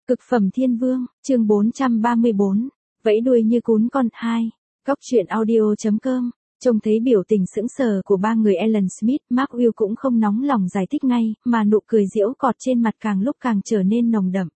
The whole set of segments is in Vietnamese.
Cực phẩm thiên vương, chương 434, vẫy đuôi như cún con 2. Cóc truyện audio.com. Trông thấy biểu tình sững sờ của ba người Alan Smith, Mark Will cũng không nóng lòng giải thích ngay, mà nụ cười giễu cọt trên mặt càng lúc càng trở nên nồng đậm.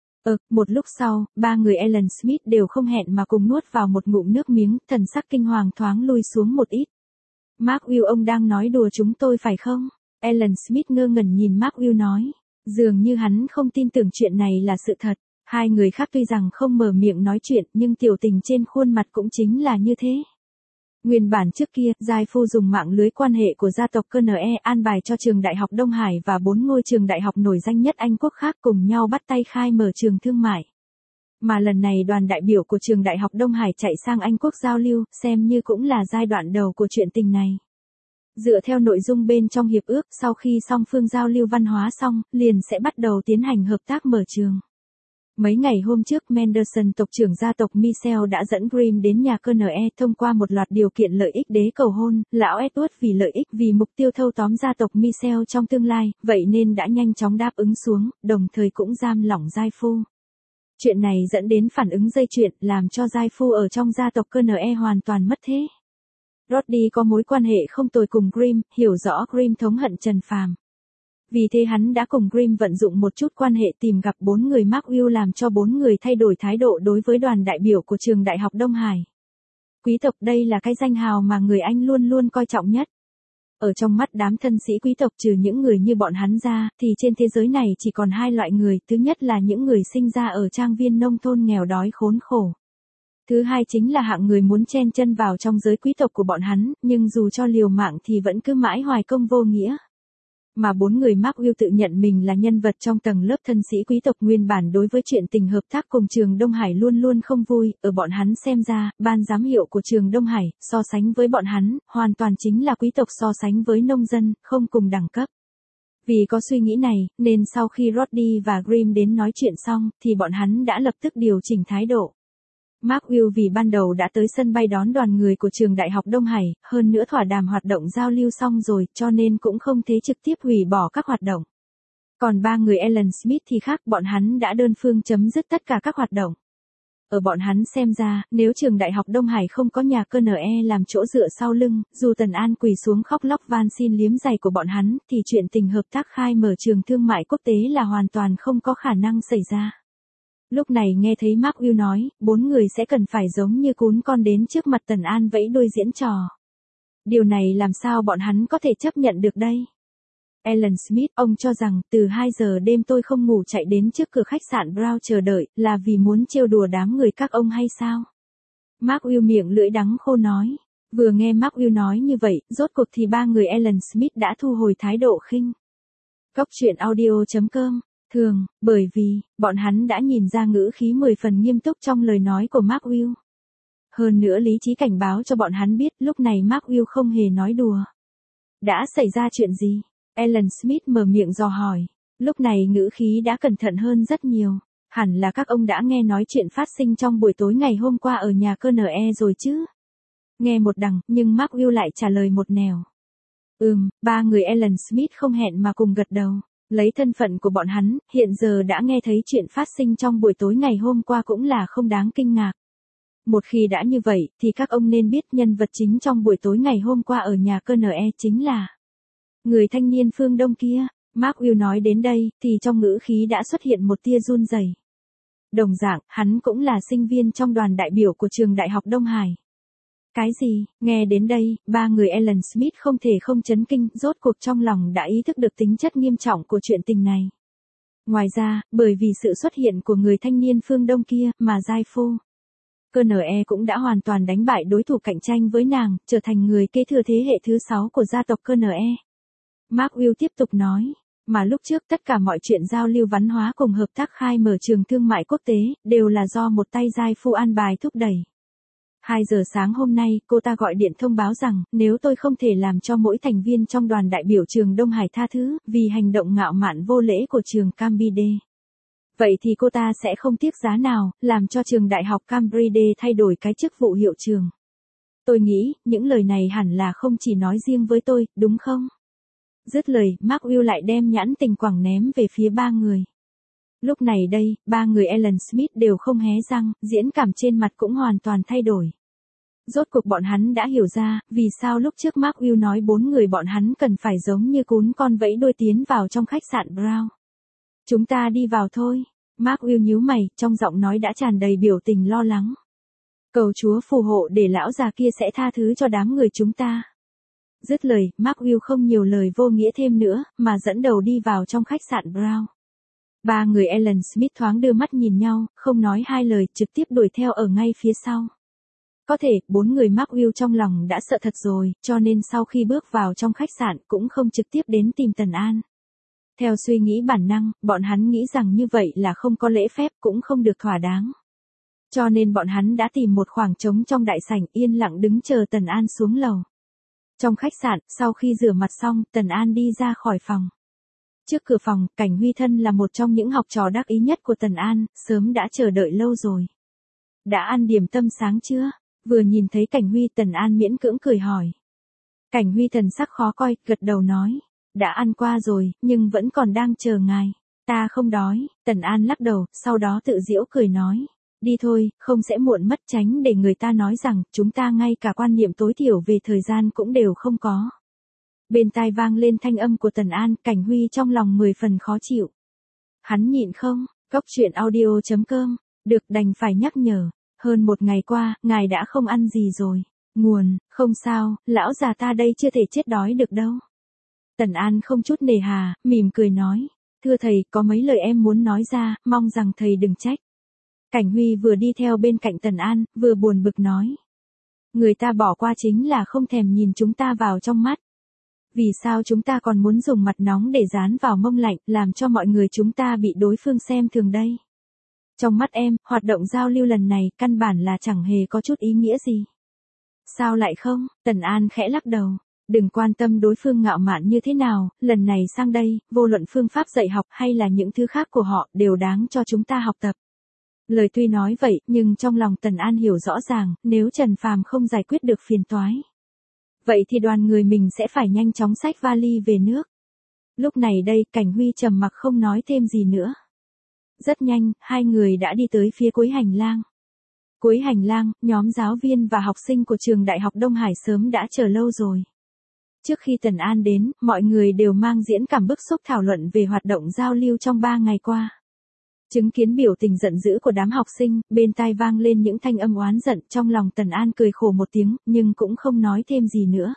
Một lúc sau, ba người Alan Smith đều không hẹn mà cùng nuốt vào một ngụm nước miếng, thần sắc kinh hoàng thoáng lui xuống một ít. Mark Will, ông đang nói đùa chúng tôi phải không? Alan Smith ngơ ngẩn nhìn Mark Will nói. Dường như hắn không tin tưởng chuyện này là sự thật. Hai người khác tuy rằng không mở miệng nói chuyện, nhưng tiểu tình trên khuôn mặt cũng chính là như thế. Nguyên bản trước kia, Giai Phu dùng mạng lưới quan hệ của gia tộc KNE an bài cho trường đại học Đông Hải và 4 ngôi trường đại học nổi danh nhất Anh quốc khác cùng nhau bắt tay khai mở trường thương mại. Mà lần này đoàn đại biểu của trường đại học Đông Hải chạy sang Anh quốc giao lưu, xem như cũng là giai đoạn đầu của chuyện tình này. Dựa theo nội dung bên trong hiệp ước, sau khi song phương giao lưu văn hóa xong, liền sẽ bắt đầu tiến hành hợp tác mở trường. Mấy ngày hôm trước, Mendelssohn tộc trưởng gia tộc Michel đã dẫn Grimm đến nhà KNE thông qua một loạt điều kiện lợi ích đế cầu hôn, lão Edward vì lợi ích vì mục tiêu thâu tóm gia tộc Michel trong tương lai, vậy nên đã nhanh chóng đáp ứng xuống, đồng thời cũng giam lỏng Giai Phu. Chuyện này dẫn đến phản ứng dây chuyền, làm cho Giai Phu ở trong gia tộc KNE hoàn toàn mất thế. Roddy có mối quan hệ không tồi cùng Grimm, hiểu rõ Grimm thống hận Trần Phàm. Vì thế hắn đã cùng Grimm vận dụng một chút quan hệ tìm gặp 4 người Mark Will, làm cho 4 người thay đổi thái độ đối với đoàn đại biểu của trường đại học Đông Hải. Quý tộc, đây là cái danh hào mà người Anh luôn luôn coi trọng nhất. Ở trong mắt đám thân sĩ quý tộc, trừ những người như bọn hắn ra, thì trên thế giới này chỉ còn hai loại người, thứ nhất là những người sinh ra ở trang viên nông thôn nghèo đói khốn khổ. Thứ hai chính là hạng người muốn chen chân vào trong giới quý tộc của bọn hắn, nhưng dù cho liều mạng thì vẫn cứ mãi hoài công vô nghĩa. Mà 4 người Mark Will tự nhận mình là nhân vật trong tầng lớp thân sĩ quý tộc, nguyên bản đối với chuyện tình hợp tác cùng trường Đông Hải luôn luôn không vui, ở bọn hắn xem ra, ban giám hiệu của trường Đông Hải, so sánh với bọn hắn, hoàn toàn chính là quý tộc so sánh với nông dân, không cùng đẳng cấp. Vì có suy nghĩ này, nên sau khi Roddy và Grimm đến nói chuyện xong, thì bọn hắn đã lập tức điều chỉnh thái độ. Mark Will vì ban đầu đã tới sân bay đón đoàn người của trường đại học Đông Hải, hơn nữa thỏa đàm hoạt động giao lưu xong rồi, cho nên cũng không thể trực tiếp hủy bỏ các hoạt động. Còn ba người Alan Smith thì khác, bọn hắn đã đơn phương chấm dứt tất cả các hoạt động. Ở bọn hắn xem ra, nếu trường đại học Đông Hải không có nhà KNE làm chỗ dựa sau lưng, dù Tần An quỳ xuống khóc lóc van xin liếm giày của bọn hắn, thì chuyện tình hợp tác khai mở trường thương mại quốc tế là hoàn toàn không có khả năng xảy ra. Lúc này nghe thấy Mark Will nói, 4 người sẽ cần phải giống như cún con đến trước mặt Tần An vẫy đuôi diễn trò. Điều này làm sao bọn hắn có thể chấp nhận được đây? Alan Smith, ông cho rằng, từ 2 giờ đêm tôi không ngủ chạy đến trước cửa khách sạn Brown chờ đợi, là vì muốn trêu đùa đám người các ông hay sao? Mark Will miệng lưỡi đắng khô nói. Vừa nghe Mark Will nói như vậy, rốt cuộc thì ba người Alan Smith đã thu hồi thái độ khinh. Cóc truyện audio.com. Thường, bởi vì, bọn hắn đã nhìn ra ngữ khí 10 phần nghiêm túc trong lời nói của Mark Will. Hơn nữa lý trí cảnh báo cho bọn hắn biết, lúc này Mark Will không hề nói đùa. Đã xảy ra chuyện gì? Alan Smith mở miệng dò hỏi. Lúc này ngữ khí đã cẩn thận hơn rất nhiều. Hẳn là các ông đã nghe nói chuyện phát sinh trong buổi tối ngày hôm qua ở nhà KNE rồi chứ? Nghe một đằng, nhưng Mark Will lại trả lời một nẻo. Ba người Alan Smith không hẹn mà cùng gật đầu. Lấy thân phận của bọn hắn, hiện giờ đã nghe thấy chuyện phát sinh trong buổi tối ngày hôm qua cũng là không đáng kinh ngạc. Một khi đã như vậy, thì các ông nên biết nhân vật chính trong buổi tối ngày hôm qua ở nhà KNE chính là người thanh niên phương Đông kia. Mark Will nói đến đây, thì trong ngữ khí đã xuất hiện một tia run rẩy. Đồng dạng, hắn cũng là sinh viên trong đoàn đại biểu của trường đại học Đông Hải. Cái gì? Nghe đến đây, ba người Alan Smith không thể không chấn kinh, rốt cuộc trong lòng đã ý thức được tính chất nghiêm trọng của chuyện tình này. Ngoài ra, bởi vì sự xuất hiện của người thanh niên phương Đông kia, mà Giai Phu KNE cũng đã hoàn toàn đánh bại đối thủ cạnh tranh với nàng, trở thành người kế thừa thế hệ thứ 6 của gia tộc KNE. Mark Will tiếp tục nói, mà lúc trước tất cả mọi chuyện giao lưu văn hóa cùng hợp tác khai mở trường thương mại quốc tế, đều là do một tay Giai Phu an bài thúc đẩy. 2 giờ sáng hôm nay, cô ta gọi điện thông báo rằng, nếu tôi không thể làm cho mỗi thành viên trong đoàn đại biểu trường Đông Hải tha thứ, vì hành động ngạo mạn vô lễ của trường Cambridge. Vậy thì cô ta sẽ không tiếc giá nào, làm cho trường đại học Cambridge thay đổi cái chức vụ hiệu trường. Tôi nghĩ, những lời này hẳn là không chỉ nói riêng với tôi, đúng không? Dứt lời, Mark Will lại đem nhãn tình quẳng ném về phía ba người. Lúc này đây, ba người Alan Smith đều không hé răng, diễn cảm trên mặt cũng hoàn toàn thay đổi. Rốt cuộc bọn hắn đã hiểu ra, vì sao lúc trước Mark Will nói 4 người bọn hắn cần phải giống như cún con vẫy đuôi tiến vào trong khách sạn Brown. Chúng ta đi vào thôi. Mark Will nhíu mày, trong giọng nói đã tràn đầy biểu tình lo lắng. Cầu Chúa phù hộ để lão già kia sẽ tha thứ cho đám người chúng ta. Dứt lời, Mark Will không nhiều lời vô nghĩa thêm nữa, mà dẫn đầu đi vào trong khách sạn Brown. Ba người Alan Smith thoáng đưa mắt nhìn nhau, không nói hai lời, trực tiếp đuổi theo ở ngay phía sau. Có thể, 4 người Mark Will trong lòng đã sợ thật rồi, cho nên sau khi bước vào trong khách sạn cũng không trực tiếp đến tìm Tần An. Theo suy nghĩ bản năng, bọn hắn nghĩ rằng như vậy là không có lễ phép cũng không được thỏa đáng. Cho nên bọn hắn đã tìm một khoảng trống trong đại sảnh yên lặng đứng chờ Tần An xuống lầu. Trong khách sạn, sau khi rửa mặt xong, Tần An đi ra khỏi phòng. Trước cửa phòng, Cảnh Huy thân là một trong những học trò đắc ý nhất của Tần An, sớm đã chờ đợi lâu rồi. Đã ăn điểm tâm sáng chưa? Vừa nhìn thấy Cảnh Huy, Tần An miễn cưỡng cười hỏi. Cảnh Huy thần sắc khó coi, gật đầu nói. Đã ăn qua rồi, nhưng vẫn còn đang chờ ngài. Ta không đói. Tần An lắc đầu, sau đó tự giễu cười nói. Đi thôi, không sẽ muộn mất, tránh để người ta nói rằng chúng ta ngay cả quan niệm tối thiểu về thời gian cũng đều không có. Bên tai vang lên thanh âm của Tần An, Cảnh Huy trong lòng 10 phần khó chịu. Hắn nhịn không? Góc truyện audio.com. Được, đành phải nhắc nhở. Hơn một ngày qua, ngài đã không ăn gì rồi. Nguồn, không sao, lão già ta đây chưa thể chết đói được đâu. Tần An không chút nề hà, mỉm cười nói. Thưa thầy, có mấy lời em muốn nói ra, mong rằng thầy đừng trách. Cảnh Huy vừa đi theo bên cạnh Tần An, vừa buồn bực nói. Người ta bỏ qua chính là không thèm nhìn chúng ta vào trong mắt. Vì sao chúng ta còn muốn dùng mặt nóng để dán vào mông lạnh, làm cho mọi người chúng ta bị đối phương xem thường đây? Trong mắt em, hoạt động giao lưu lần này căn bản là chẳng hề có chút ý nghĩa gì. Sao lại không? Tần An khẽ lắc đầu. Đừng quan tâm đối phương ngạo mạn như thế nào, lần này sang đây, vô luận phương pháp dạy học hay là những thứ khác của họ đều đáng cho chúng ta học tập. Lời tuy nói vậy, nhưng trong lòng Tần An hiểu rõ ràng, nếu Trần Phàm không giải quyết được phiền toái. Vậy thì đoàn người mình sẽ phải nhanh chóng xách vali về nước. Lúc này đây, Cảnh Huy trầm mặc không nói thêm gì nữa. Rất nhanh, hai người đã đi tới phía cuối hành lang. Cuối hành lang, nhóm giáo viên và học sinh của trường Đại học Đông Hải sớm đã chờ lâu rồi. Trước khi Tần An đến, mọi người đều mang diễn cảm bức xúc thảo luận về hoạt động giao lưu trong 3 ngày qua. Chứng kiến biểu tình giận dữ của đám học sinh, bên tai vang lên những thanh âm oán giận, trong lòng Tần An cười khổ một tiếng, nhưng cũng không nói thêm gì nữa.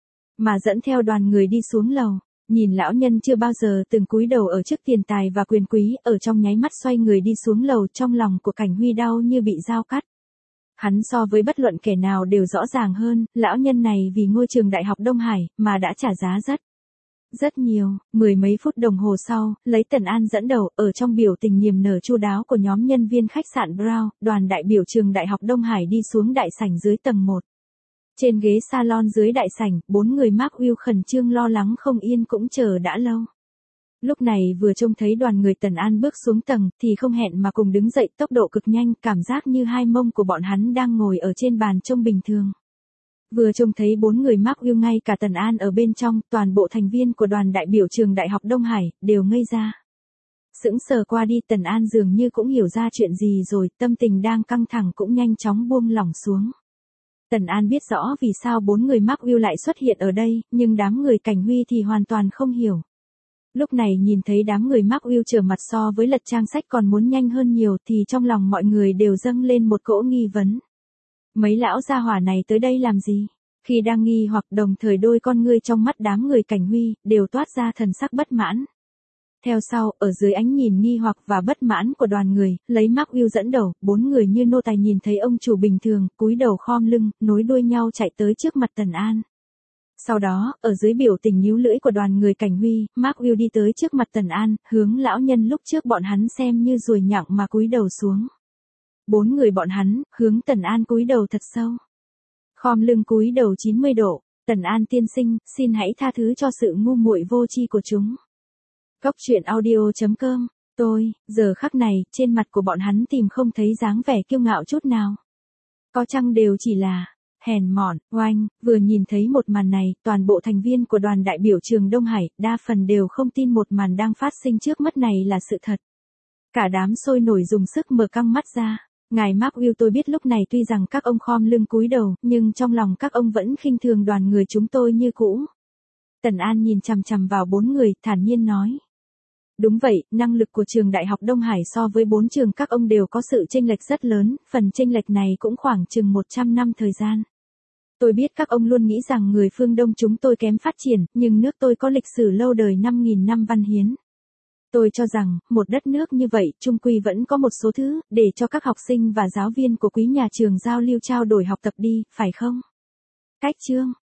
Mà dẫn theo đoàn người đi xuống lầu, nhìn lão nhân chưa bao giờ từng cúi đầu ở trước tiền tài và quyền quý, ở trong nháy mắt xoay người đi xuống lầu, trong lòng của Cảnh Huy đau như bị dao cắt. Hắn so với bất luận kẻ nào đều rõ ràng hơn, lão nhân này vì ngôi trường Đại học Đông Hải, mà đã trả giá rất nhiều. Mười mấy phút đồng hồ sau, lấy Tần An dẫn đầu, ở trong biểu tình niềm nở chu đáo của nhóm nhân viên khách sạn Brown, đoàn đại biểu trường Đại học Đông Hải đi xuống đại sảnh dưới tầng 1. Trên ghế salon dưới đại sảnh, 4 người Mark Will khẩn trương lo lắng không yên cũng chờ đã lâu. Lúc này vừa trông thấy đoàn người Tần An bước xuống tầng, thì không hẹn mà cùng đứng dậy, tốc độ cực nhanh, cảm giác như hai mông của bọn hắn đang ngồi ở trên bàn trông bình thường. Vừa trông thấy 4 người Mark Will, ngay cả Tần An ở bên trong, toàn bộ thành viên của đoàn đại biểu trường Đại học Đông Hải, đều ngây ra. Sững sờ qua đi, Tần An dường như cũng hiểu ra chuyện gì rồi, tâm tình đang căng thẳng cũng nhanh chóng buông lỏng xuống. Tần An biết rõ vì sao 4 người Mark Will lại xuất hiện ở đây, nhưng đám người Cảnh Huy thì hoàn toàn không hiểu. Lúc này nhìn thấy đám người Mark Will trở mặt so với lật trang sách còn muốn nhanh hơn nhiều, thì trong lòng mọi người đều dâng lên một cỗ nghi vấn. Mấy lão gia hỏa này tới đây làm gì? Khi đang nghi hoặc, đồng thời đôi con ngươi trong mắt đám người Cảnh Huy đều toát ra thần sắc bất mãn. Theo sau, ở dưới ánh nhìn nghi hoặc và bất mãn của đoàn người, lấy Mark Will dẫn đầu, 4 người như nô tài nhìn thấy ông chủ bình thường, cúi đầu khom lưng, nối đuôi nhau chạy tới trước mặt Tần An. Sau đó, ở dưới biểu tình nhíu lưỡi của đoàn người Cảnh Huy, Mark Will đi tới trước mặt Tần An, hướng lão nhân lúc trước bọn hắn xem như ruồi nhặng mà cúi đầu xuống. 4 người bọn hắn, hướng Tần An cúi đầu thật sâu. Khom lưng cúi đầu 90 độ, Tần An tiên sinh, xin hãy tha thứ cho sự ngu muội vô tri của chúng. Góc truyện audio.com, giờ khắc này, trên mặt của bọn hắn tìm không thấy dáng vẻ kiêu ngạo chút nào. Có chăng đều chỉ là hèn mọn, oanh. Vừa nhìn thấy một màn này, toàn bộ thành viên của đoàn đại biểu trường Đông Hải, đa phần đều không tin một màn đang phát sinh trước mắt này là sự thật. Cả đám sôi nổi dùng sức mở căng mắt ra. Ngài Mark tôi biết lúc này tuy rằng các ông khom lưng cúi đầu, nhưng trong lòng các ông vẫn khinh thường đoàn người chúng tôi như cũ. Tần An nhìn chằm chằm vào 4 người, thản nhiên nói. Đúng vậy, năng lực của trường Đại học Đông Hải so với 4 trường các ông đều có sự chênh lệch rất lớn, phần chênh lệch này cũng khoảng chừng 100 năm thời gian. Tôi biết các ông luôn nghĩ rằng người phương Đông chúng tôi kém phát triển, nhưng nước tôi có lịch sử lâu đời 5.000 năm văn hiến. Tôi cho rằng, một đất nước như vậy, chung quy vẫn có một số thứ, để cho các học sinh và giáo viên của quý nhà trường giao lưu trao đổi học tập đi, phải không? Cách chương